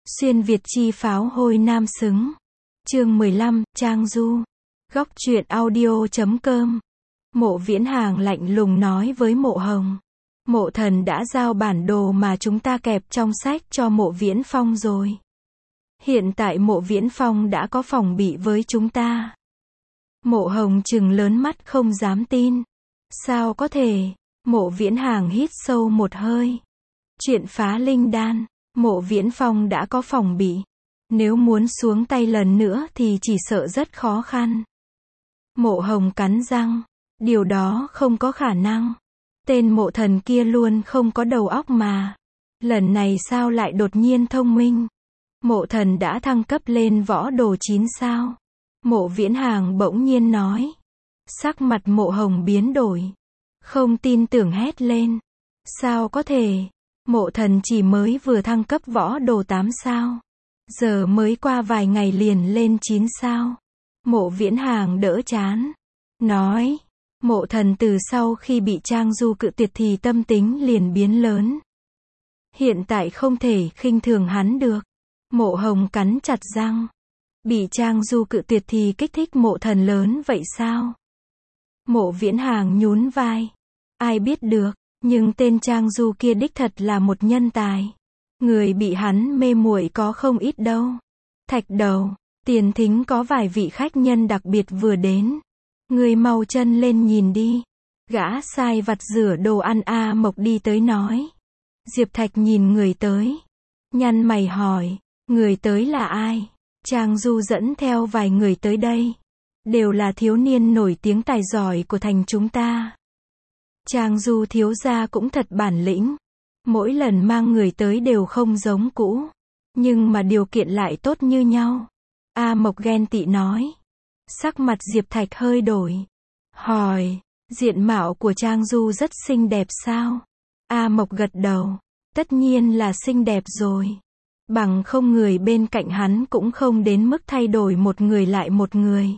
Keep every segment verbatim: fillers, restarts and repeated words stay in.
Xuyên Việt chi pháo hôi nam xứng. Chương mười lăm, Trang Du. Góc truyện audio chấm com. Mộ Viễn Hàng lạnh lùng nói với Mộ Hồng. Mộ Thần đã giao bản đồ mà chúng ta kẹp trong sách cho Mộ Viễn Phong rồi. Hiện tại Mộ Viễn Phong đã có phòng bị với chúng ta. Mộ Hồng trừng lớn mắt không dám tin. Sao có thể? Mộ Viễn Hàng hít sâu một hơi. Chuyện phá linh đan, Mộ Viễn Phong đã có phòng bị. Nếu muốn xuống tay lần nữa thì chỉ sợ rất khó khăn. Mộ Hồng cắn răng. Điều đó không có khả năng. Tên Mộ Thần kia luôn không có đầu óc mà. Lần này sao lại đột nhiên thông minh? Mộ Thần đã thăng cấp lên võ đồ chín sao? Mộ Viễn Hàng bỗng nhiên nói. Sắc mặt Mộ Hồng biến đổi. Không tin tưởng hét lên. Sao có thể? Mộ Thần chỉ mới vừa thăng cấp võ đồ tám sao. Giờ mới qua vài ngày liền lên chín sao. Mộ Viễn Hàng đỡ chán. Nói. Mộ Thần từ sau khi bị Trang Du cự tuyệt thì tâm tính liền biến lớn. Hiện tại không thể khinh thường hắn được. Mộ Hồng cắn chặt răng. Bị Trang Du cự tuyệt thì kích thích Mộ Thần lớn vậy sao? Mộ Viễn Hàng nhún vai. Ai biết được, nhưng tên Trang Du kia đích thật là một nhân tài. Người bị hắn mê muội có không ít đâu. Thạch Đầu, Tiền Thính có vài vị khách nhân đặc biệt vừa đến. Người mau chân lên nhìn đi. Gã sai vặt rửa đồ ăn A Mộc đi tới nói. Diệp Thạch nhìn người tới. Nhăn mày hỏi, người tới là ai? Trang Du dẫn theo vài người tới đây. Đều là thiếu niên nổi tiếng tài giỏi của thành chúng ta. Trang Du thiếu gia cũng thật bản lĩnh. Mỗi lần mang người tới đều không giống cũ. Nhưng mà điều kiện lại tốt như nhau. A Mộc ghen tị nói. Sắc mặt Diệp Thạch hơi đổi. Hỏi, diện mạo của Trang Du rất xinh đẹp sao? A Mộc gật đầu. Tất nhiên là xinh đẹp rồi. Bằng không người bên cạnh hắn cũng không đến mức thay đổi một người lại một người.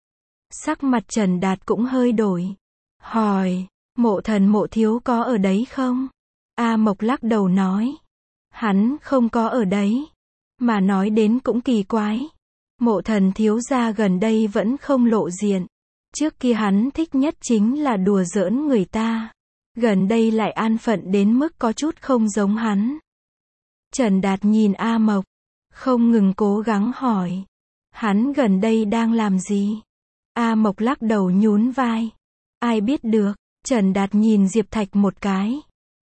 Sắc mặt Trần Đạt cũng hơi đổi. Hỏi, Mộ Thần Mộ Thiếu có ở đấy không? A Mộc lắc đầu nói. Hắn không có ở đấy. Mà nói đến cũng kỳ quái. Mộ Thần thiếu gia gần đây vẫn không lộ diện. Trước kia hắn thích nhất chính là đùa giỡn người ta. Gần đây lại an phận đến mức có chút không giống hắn. Trần Đạt nhìn A Mộc. Không ngừng cố gắng hỏi. Hắn gần đây đang làm gì? A Mộc lắc đầu nhún vai. Ai biết được? Trần Đạt nhìn Diệp Thạch một cái.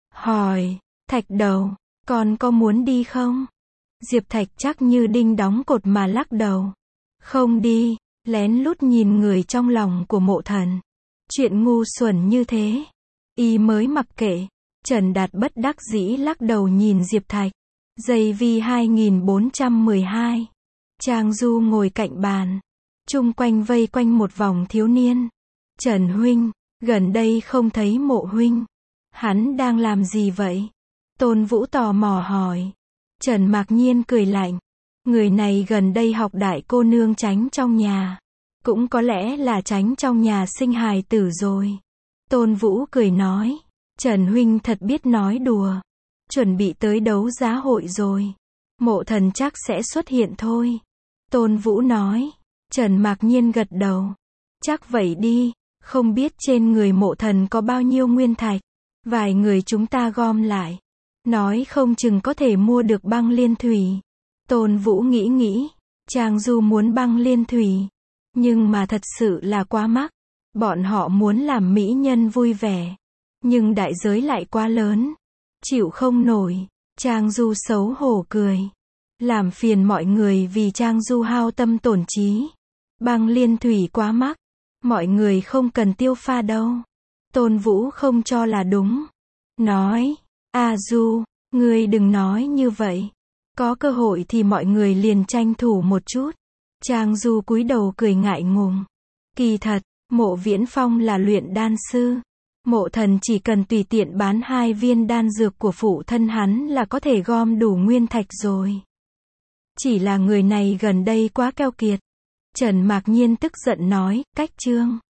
Hỏi, Thạch Đầu, con có muốn đi không? Diệp Thạch chắc như đinh đóng cột mà lắc đầu. Không đi, lén lút nhìn người trong lòng của Mộ Thần. Chuyện ngu xuẩn như thế. Y mới mặc kệ. Trần Đạt bất đắc dĩ lắc đầu nhìn Diệp Thạch. Giây vi hai nghìn bốn trăm mười hai. Trang Du ngồi cạnh bàn. Chung quanh vây quanh một vòng thiếu niên. Trần huynh, gần đây không thấy Mộ huynh. Hắn đang làm gì vậy? Tôn Vũ tò mò hỏi. Trần Mạc Nhiên cười lạnh. Người này gần đây học đại cô nương Tránh trong nhà. Cũng có lẽ là Tránh trong nhà sinh hài tử rồi. Tôn Vũ cười nói. Trần huynh thật biết nói đùa. Chuẩn bị tới đấu giá hội rồi. Mộ Thần chắc sẽ xuất hiện thôi. Tôn Vũ nói. Trần Mạc Nhiên gật đầu. Chắc vậy đi. Không biết trên người Mộ Thần có bao nhiêu nguyên thạch. Vài người chúng ta gom lại. Nói không chừng có thể mua được băng liên thủy. Tôn Vũ nghĩ nghĩ. Trang Du muốn băng liên thủy. Nhưng mà thật sự là quá mắc. Bọn họ muốn làm mỹ nhân vui vẻ. Nhưng đại giới lại quá lớn. Chịu không nổi. Trang Du xấu hổ cười. Làm phiền mọi người vì Trang Du hao tâm tổn trí. Băng liên thủy quá mắc. Mọi người không cần tiêu pha đâu. Tôn Vũ không cho là đúng. Nói. A Du, ngươi đừng nói như vậy. Có cơ hội thì mọi người liền tranh thủ một chút. Trang Du cúi đầu cười ngại ngùng. Kỳ thật, Mộ Viễn Phong là luyện đan sư. Mộ Thần chỉ cần tùy tiện bán hai viên đan dược của phụ thân hắn là có thể gom đủ nguyên thạch rồi. Chỉ là người này gần đây quá keo kiệt. Trần Mạc Nhiên tức giận nói, cách chương.